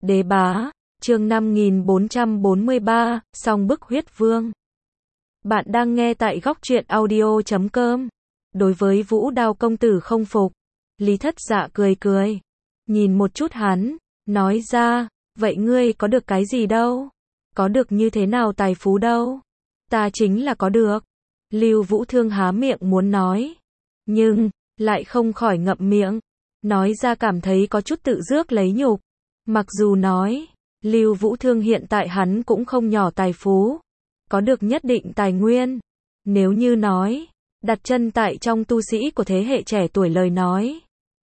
Đế bá, chương 5443, song bức huyết vương. Bạn đang nghe tại góc truyện audio.com. Đối với Vũ Đao công tử không phục, Lý Thất Dạ cười cười, nhìn một chút hắn, nói ra, vậy ngươi có được cái gì đâu? Có được như thế nào tài phú đâu? Ta chính là có được. Lưu Vũ Thương há miệng muốn nói, nhưng lại không khỏi ngậm miệng, nói ra cảm thấy có chút tự rước lấy nhục. Mặc dù nói, Lưu Vũ Thương hiện tại hắn cũng không nhỏ tài phú, có được nhất định tài nguyên. Nếu như nói, đặt chân tại trong tu sĩ của thế hệ trẻ tuổi lời nói,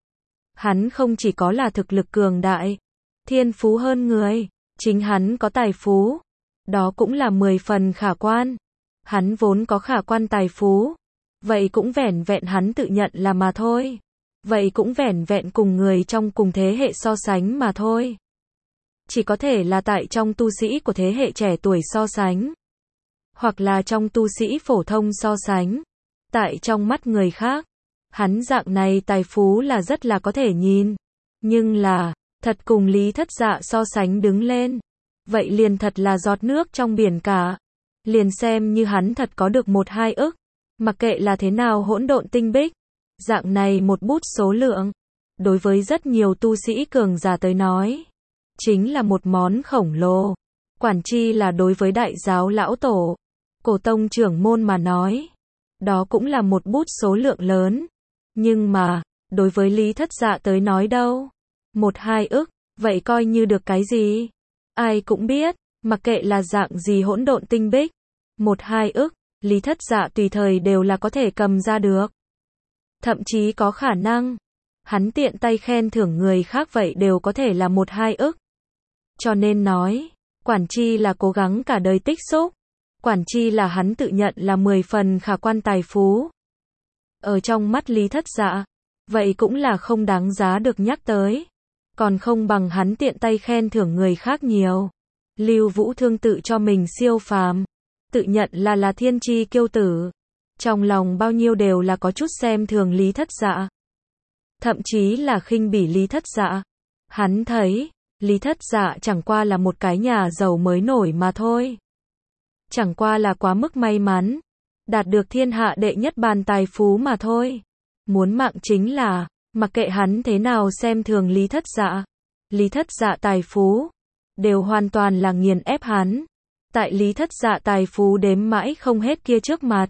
hắn không chỉ có là thực lực cường đại, thiên phú hơn người, chính hắn có tài phú, đó cũng là 10 phần khả quan. Hắn vốn có khả quan tài phú, vậy cũng vẻn vẹn hắn tự nhận là mà thôi. Vậy cũng vẻn vẹn cùng người trong cùng thế hệ so sánh mà thôi. Chỉ có thể là tại trong tu sĩ của thế hệ trẻ tuổi so sánh, hoặc là trong tu sĩ phổ thông so sánh. Tại trong mắt người khác, hắn dạng này tài phú là rất là có thể nhìn. Nhưng là, thật cùng Lý Thất Dạ so sánh đứng lên, vậy liền thật là giọt nước trong biển cả. Liền xem như hắn thật có được 1-2 ức, mặc kệ là thế nào hỗn độn tinh bích, dạng này một bút số lượng, đối với rất nhiều tu sĩ cường giả tới nói, chính là một món khổng lồ. Quản chi là đối với đại giáo lão tổ, cổ tông trưởng môn mà nói, đó cũng là một bút số lượng lớn. Nhưng mà, đối với Lý Thất Dạ tới nói đâu, 1-2 ức, vậy coi như được cái gì? Ai cũng biết, mặc kệ là dạng gì hỗn độn tinh bích, 1-2 ức, Lý Thất Dạ tùy thời đều là có thể cầm ra được. Thậm chí có khả năng, hắn tiện tay khen thưởng người khác vậy đều có thể là 1-2 ức. Cho nên nói, quản chi là cố gắng cả đời tích xúc, quản chi là hắn tự nhận là 10 phần khả quan tài phú. Ở trong mắt Lý Thất Dạ, vậy cũng là không đáng giá được nhắc tới. Còn không bằng hắn tiện tay khen thưởng người khác nhiều. Lưu Vũ Thương tự cho mình siêu phàm, tự nhận là thiên chi kiêu tử. Trong lòng bao nhiêu đều là có chút xem thường Lý Thất Dạ. Thậm chí là khinh bỉ Lý Thất Dạ. Hắn thấy, Lý Thất Dạ chẳng qua là một cái nhà giàu mới nổi mà thôi. Chẳng qua là quá mức may mắn, đạt được thiên hạ đệ nhất bàn tài phú mà thôi. Muốn mạng chính là, mặc kệ hắn thế nào xem thường Lý Thất Dạ, Lý Thất Dạ tài phú, đều hoàn toàn là nghiền ép hắn. Tại Lý Thất Dạ tài phú đếm mãi không hết kia trước mặt,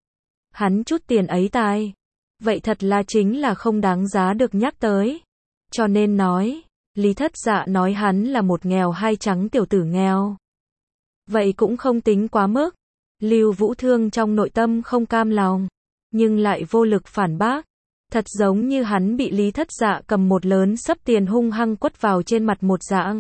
hắn chút tiền ấy tài, vậy thật là chính là không đáng giá được nhắc tới. Cho nên nói, Lý Thất Dạ nói hắn là một nghèo hai trắng tiểu tử nghèo, vậy cũng không tính quá mức. Lưu Vũ Thương trong nội tâm không cam lòng, nhưng lại vô lực phản bác. Thật giống như hắn bị Lý Thất Dạ cầm một lớn xấp tiền hung hăng quất vào trên mặt một dạng.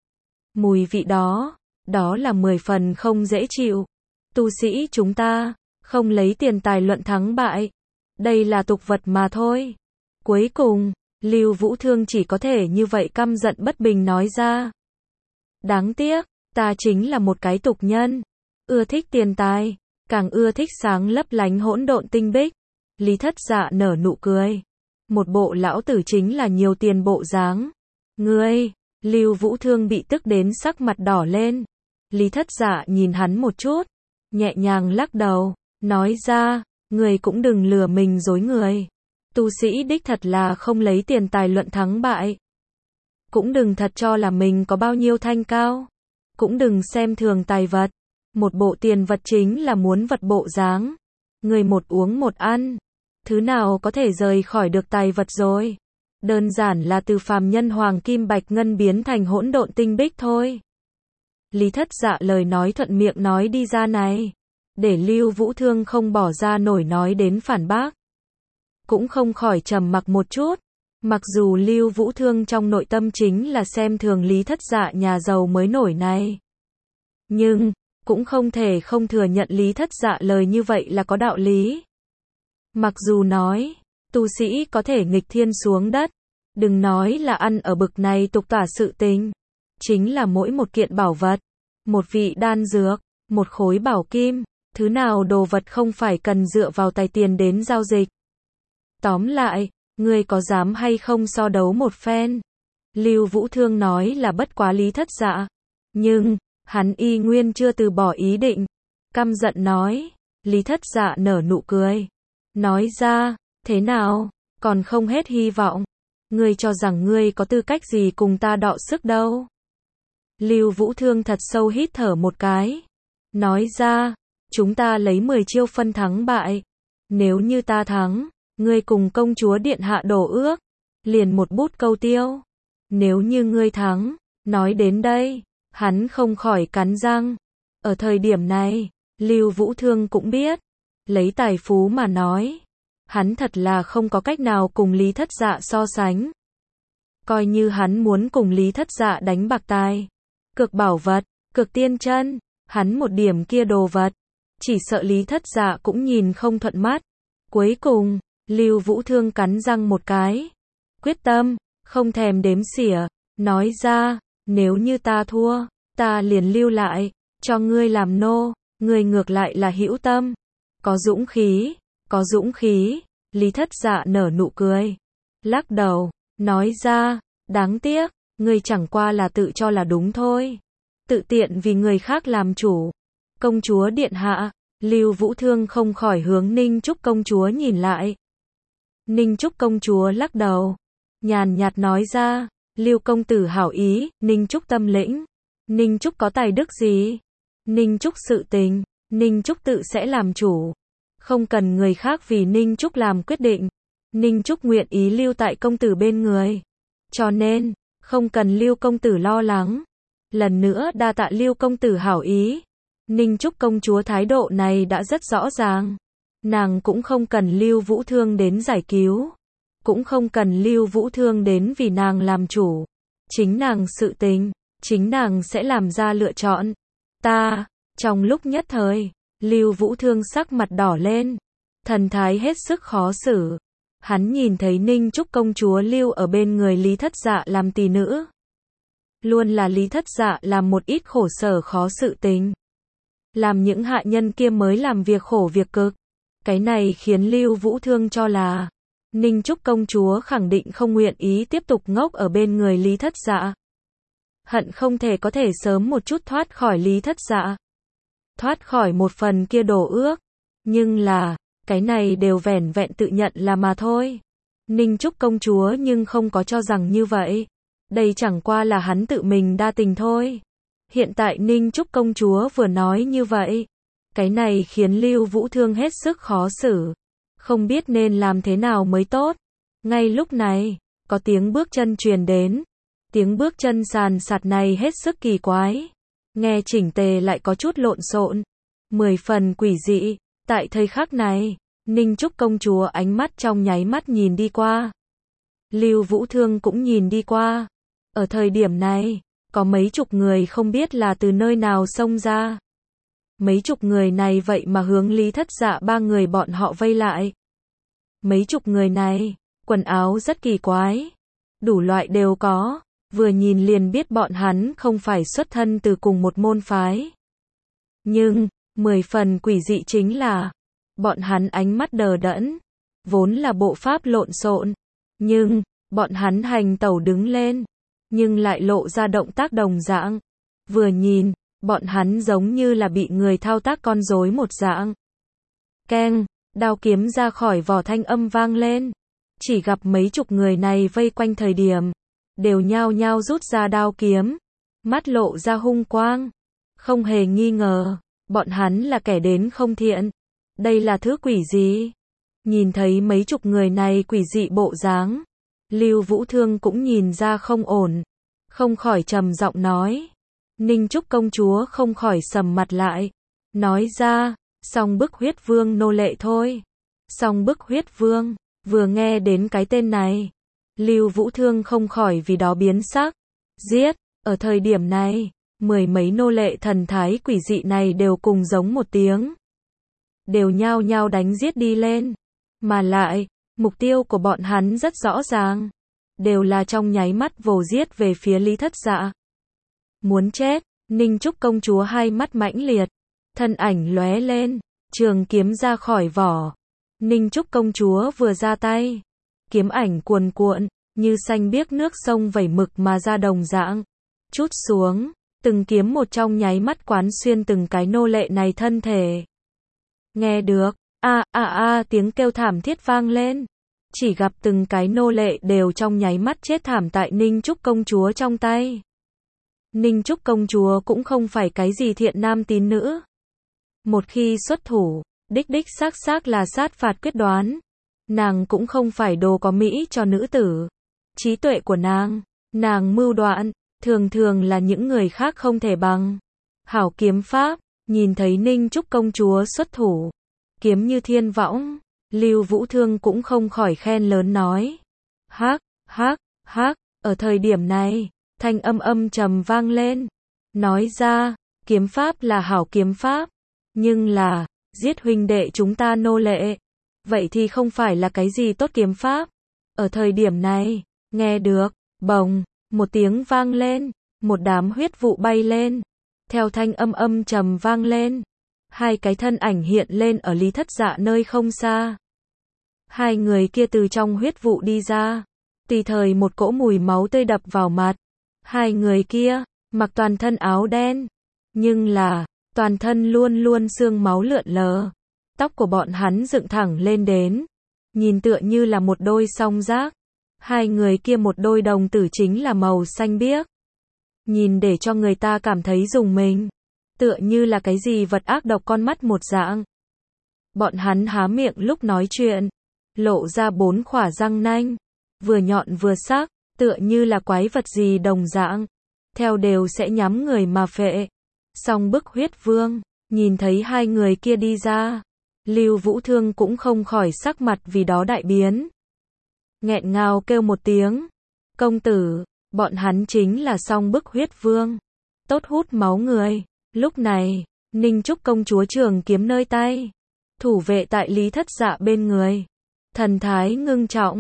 Mùi vị đó, đó là 10 phần không dễ chịu. Tu sĩ chúng ta, không lấy tiền tài luận thắng bại. Đây là tục vật mà thôi. Cuối cùng, Lưu Vũ Thương chỉ có thể như vậy căm giận bất bình nói ra. Đáng tiếc, ta chính là một cái tục nhân. Ưa thích tiền tài, càng ưa thích sáng lấp lánh hỗn độn tinh bích. Lý Thất Dạ nở nụ cười. Một bộ lão tử chính là nhiều tiền bộ dáng. Ngươi, Lưu Vũ Thương bị tức đến sắc mặt đỏ lên. Lý Thất Dạ nhìn hắn một chút, nhẹ nhàng lắc đầu, nói ra, người cũng đừng lừa mình dối người. Tu sĩ đích thật là không lấy tiền tài luận thắng bại. Cũng đừng thật cho là mình có bao nhiêu thanh cao. Cũng đừng xem thường tài vật. Một bộ tiền vật chính là muốn vật bộ dáng. Người một uống một ăn, thứ nào có thể rời khỏi được tài vật rồi. Đơn giản là từ phàm nhân hoàng kim bạch ngân biến thành hỗn độn tinh bích thôi. Lý Thất Dạ lời nói thuận miệng nói đi ra này, để Lưu Vũ Thương không bỏ ra nổi nói đến phản bác. Cũng không khỏi trầm mặc một chút. Mặc dù Lưu Vũ Thương trong nội tâm chính là xem thường Lý Thất Dạ nhà giàu mới nổi này, nhưng cũng không thể không thừa nhận Lý Thất Dạ lời như vậy là có đạo lý. Mặc dù nói, tu sĩ có thể nghịch thiên xuống đất, đừng nói là ăn ở bực này tục tả sự tình, chính là mỗi một kiện bảo vật, một vị đan dược, một khối bảo kim, thứ nào đồ vật không phải cần dựa vào tài tiền đến giao dịch. Tóm lại, ngươi có dám hay không so đấu một phen? Lưu Vũ Thương nói là bất quá Lý Thất Dạ. Nhưng, hắn y nguyên chưa từ bỏ ý định. Căm giận nói. Lý Thất Dạ nở nụ cười. Nói ra, thế nào, còn không hết hy vọng. Ngươi cho rằng ngươi có tư cách gì cùng ta đọ sức đâu. Lưu Vũ Thương thật sâu hít thở một cái. Nói ra, chúng ta lấy 10 chiêu phân thắng bại. Nếu như ta thắng, ngươi cùng công chúa điện hạ đổ ước. Liền một bút câu tiêu. Nếu như ngươi thắng, nói đến đây, hắn không khỏi cắn răng. Ở thời điểm này, Lưu Vũ Thương cũng biết, lấy tài phú mà nói, hắn thật là không có cách nào cùng Lý Thất Dạ so sánh. Coi như hắn muốn cùng Lý Thất Dạ đánh bạc tài, cược bảo vật, cược tiên chân, hắn một điểm kia đồ vật, chỉ sợ Lý Thất Dạ cũng nhìn không thuận mắt. Cuối cùng, Lưu Vũ Thương cắn răng một cái, quyết tâm, không thèm đếm xỉa, nói ra, nếu như ta thua, ta liền lưu lại, cho ngươi làm nô, ngươi ngược lại là hữu tâm. Có dũng khí, có dũng khí, Lý Thất Dạ nở nụ cười, lắc đầu, nói ra, đáng tiếc, ngươi chẳng qua là tự cho là đúng thôi. Tự tiện vì người khác làm chủ. Công chúa điện hạ, Lưu Vũ Thương không khỏi hướng Ninh Trúc công chúa nhìn lại. Ninh Trúc công chúa lắc đầu, nhàn nhạt nói ra, Lưu công tử hảo ý, Ninh Trúc tâm lĩnh. Ninh Trúc có tài đức gì? Ninh Trúc sự tình, Ninh Trúc tự sẽ làm chủ. Không cần người khác vì Ninh Trúc làm quyết định. Ninh Trúc nguyện ý lưu tại công tử bên người. Cho nên, không cần Lưu công tử lo lắng. Lần nữa đa tạ Lưu công tử hảo ý. Ninh Trúc công chúa thái độ này đã rất rõ ràng. Nàng cũng không cần Lưu Vũ Thương đến giải cứu. Cũng không cần Lưu Vũ Thương đến vì nàng làm chủ. Chính nàng sự tình, chính nàng sẽ làm ra lựa chọn. Trong lúc nhất thời, Lưu Vũ Thương sắc mặt đỏ lên. Thần thái hết sức khó xử. Hắn nhìn thấy Ninh Trúc công chúa lưu ở bên người Lý Thất Dạ làm tỳ nữ. Luôn là Lý Thất Dạ làm một ít khổ sở khó sự tình. Làm những hạ nhân kia mới làm việc khổ việc cực. Cái này khiến Lưu Vũ Thương cho là Ninh Trúc công chúa khẳng định không nguyện ý tiếp tục ngốc ở bên người Lý Thất Dạ. Hận không thể có thể sớm một chút thoát khỏi Lý Thất Dạ. Thoát khỏi một phần kia đổ ước. Nhưng là, cái này đều vẻn vẹn tự nhận là mà thôi. Ninh Trúc công chúa nhưng không có cho rằng như vậy. Đây chẳng qua là hắn tự mình đa tình thôi. Hiện tại Ninh Trúc công chúa vừa nói như vậy. Cái này khiến Lưu Vũ Thương hết sức khó xử. Không biết nên làm thế nào mới tốt. Ngay lúc này, có tiếng bước chân truyền đến. Tiếng bước chân sàn sạt này hết sức kỳ quái. Nghe chỉnh tề lại có chút lộn xộn. 10 phần quỷ dị. Tại thời khắc này, Ninh Trúc công chúa ánh mắt trong nháy mắt nhìn đi qua. Lưu Vũ Thương cũng nhìn đi qua. Ở thời điểm này, có mấy chục người không biết là từ nơi nào xông ra. Mấy chục người này vậy mà hướng Lý Thất Dạ ba người bọn họ vây lại. Mấy chục người này, quần áo rất kỳ quái. Đủ loại đều có, vừa nhìn liền biết bọn hắn không phải xuất thân từ cùng một môn phái. Nhưng, 10 phần quỷ dị chính là, bọn hắn ánh mắt đờ đẫn, vốn là bộ pháp lộn xộn, nhưng, bọn hắn hành tẩu đứng lên, nhưng lại lộ ra động tác đồng dạng. Vừa nhìn, bọn hắn giống như là bị người thao tác con rối một dạng. Keng, đao kiếm ra khỏi vỏ thanh âm vang lên. Chỉ gặp mấy chục người này vây quanh thời điểm, đều nhao nhao rút ra đao kiếm, mắt lộ ra hung quang. Không hề nghi ngờ, bọn hắn là kẻ đến không thiện. Đây là thứ quỷ gì? Nhìn thấy mấy chục người này quỷ dị bộ dáng, Lưu Vũ Thương cũng nhìn ra không ổn, không khỏi trầm giọng nói. Ninh Trúc công chúa không khỏi sầm mặt lại, nói ra, Song Bức Huyết Vương nô lệ thôi. Song Bức Huyết Vương, vừa nghe đến cái tên này, Lưu Vũ Thương không khỏi vì đó biến sắc. Giết, ở thời điểm này, 10 mấy nô lệ thần thái quỷ dị này đều cùng giống một tiếng. Đều nhao nhao đánh giết đi lên. Mà lại, mục tiêu của bọn hắn rất rõ ràng. Đều là trong nháy mắt vồ giết về phía Lý Thất Dạ. Muốn chết, Ninh Trúc công chúa hai mắt mãnh liệt. Thân ảnh lóe lên, trường kiếm ra khỏi vỏ. Ninh Trúc công chúa vừa ra tay. Kiếm ảnh cuồn cuộn, như xanh biếc nước sông vẩy mực mà ra đồng dạng. Chút xuống, từng kiếm một trong nháy mắt quán xuyên từng cái nô lệ này thân thể. Nghe được, tiếng kêu thảm thiết vang lên. Chỉ gặp từng cái nô lệ đều trong nháy mắt chết thảm tại Ninh Trúc công chúa trong tay. Ninh Trúc công chúa cũng không phải cái gì thiện nam tín nữ. Một khi xuất thủ, đích xác là sát phạt quyết đoán. Nàng cũng không phải đồ có mỹ cho nữ tử. Trí tuệ của nàng mưu đoạn, thường là những người khác không thể bằng. Hảo kiếm pháp, nhìn thấy Ninh Trúc công chúa xuất thủ, kiếm như thiên võng, Lưu Vũ Thương cũng không khỏi khen lớn nói. Hắc, ở thời điểm này, thanh âm trầm vang lên, nói ra, kiếm pháp là hảo kiếm pháp, nhưng là, giết huynh đệ chúng ta nô lệ, vậy thì không phải là cái gì tốt kiếm pháp. Ở thời điểm này, nghe được, bồng, một tiếng vang lên, một đám huyết vụ bay lên, theo thanh âm trầm vang lên, hai cái thân ảnh hiện lên ở Lý Thất Dạ nơi không xa. Hai người kia từ trong huyết vụ đi ra, tùy thời một cỗ mùi máu tươi đập vào mặt. Hai người kia, mặc toàn thân áo đen, nhưng là, toàn thân luôn xương máu lượn lờ. Tóc của bọn hắn dựng thẳng lên đến, nhìn tựa như là một đôi song giác. Hai người kia một đôi đồng tử chính là màu xanh biếc. Nhìn để cho người ta cảm thấy rùng mình, tựa như là cái gì vật ác độc con mắt một dạng. Bọn hắn há miệng lúc nói chuyện, lộ ra 4 khỏa răng nanh, vừa nhọn vừa sắc, tựa như là quái vật gì đồng dạng, theo đều sẽ nhắm người mà phệ. Song Bức Huyết Vương, nhìn thấy hai người kia đi ra, Lưu Vũ Thương cũng không khỏi sắc mặt vì đó đại biến. Nghẹn ngào kêu một tiếng, công tử, bọn hắn chính là Song Bức Huyết Vương, tốt hút máu người. Lúc này, Ninh Trúc công chúa trường kiếm nơi tay, thủ vệ tại Lý Thất Dạ bên người, thần thái ngưng trọng,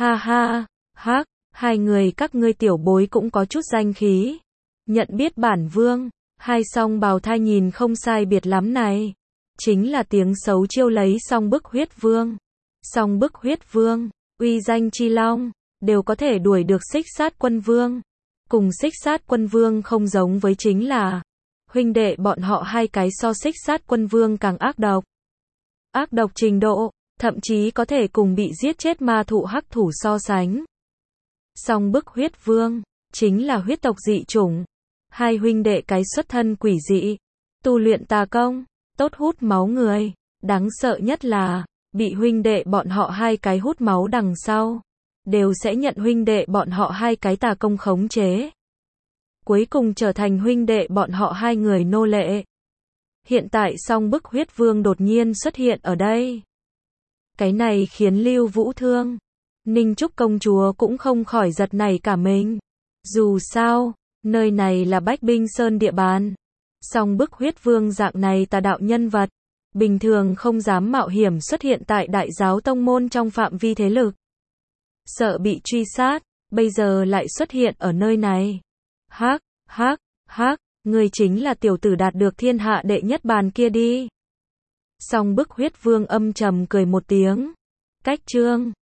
hắc, hai người các ngươi tiểu bối cũng có chút danh khí, nhận biết bản vương. Hai song bào thai nhìn không sai biệt lắm này, chính là tiếng xấu chiêu lấy Song Bức Huyết Vương. Song Bức Huyết Vương, uy danh chi long, đều có thể đuổi được Xích Sát Quân Vương. Cùng Xích Sát Quân Vương không giống với chính là, huynh đệ bọn họ hai cái so Xích Sát Quân Vương càng ác độc. Ác độc trình độ, thậm chí có thể cùng bị giết chết ma thụ hắc thủ so sánh. Song Bức Huyết Vương, chính là huyết tộc dị chủng. Hai huynh đệ cái xuất thân quỷ dị, tu luyện tà công, tốt hút máu người, đáng sợ nhất là, bị huynh đệ bọn họ hai cái hút máu đằng sau, đều sẽ nhận huynh đệ bọn họ hai cái tà công khống chế. Cuối cùng trở thành huynh đệ bọn họ hai người nô lệ. Hiện tại Song Bức Huyết Vương đột nhiên xuất hiện ở đây. Cái này khiến Lưu Vũ Thương, Ninh Trúc công chúa cũng không khỏi giật nảy cả mình. Dù sao, nơi này là Bách Binh Sơn địa bàn. Song Bức Huyết Vương dạng này tà đạo nhân vật, bình thường không dám mạo hiểm xuất hiện tại đại giáo tông môn trong phạm vi thế lực. Sợ bị truy sát, bây giờ lại xuất hiện ở nơi này. Hắc, ngươi chính là tiểu tử đạt được thiên hạ đệ nhất bàn kia đi. Song Bức Huyết Vương âm trầm cười một tiếng. Cách chương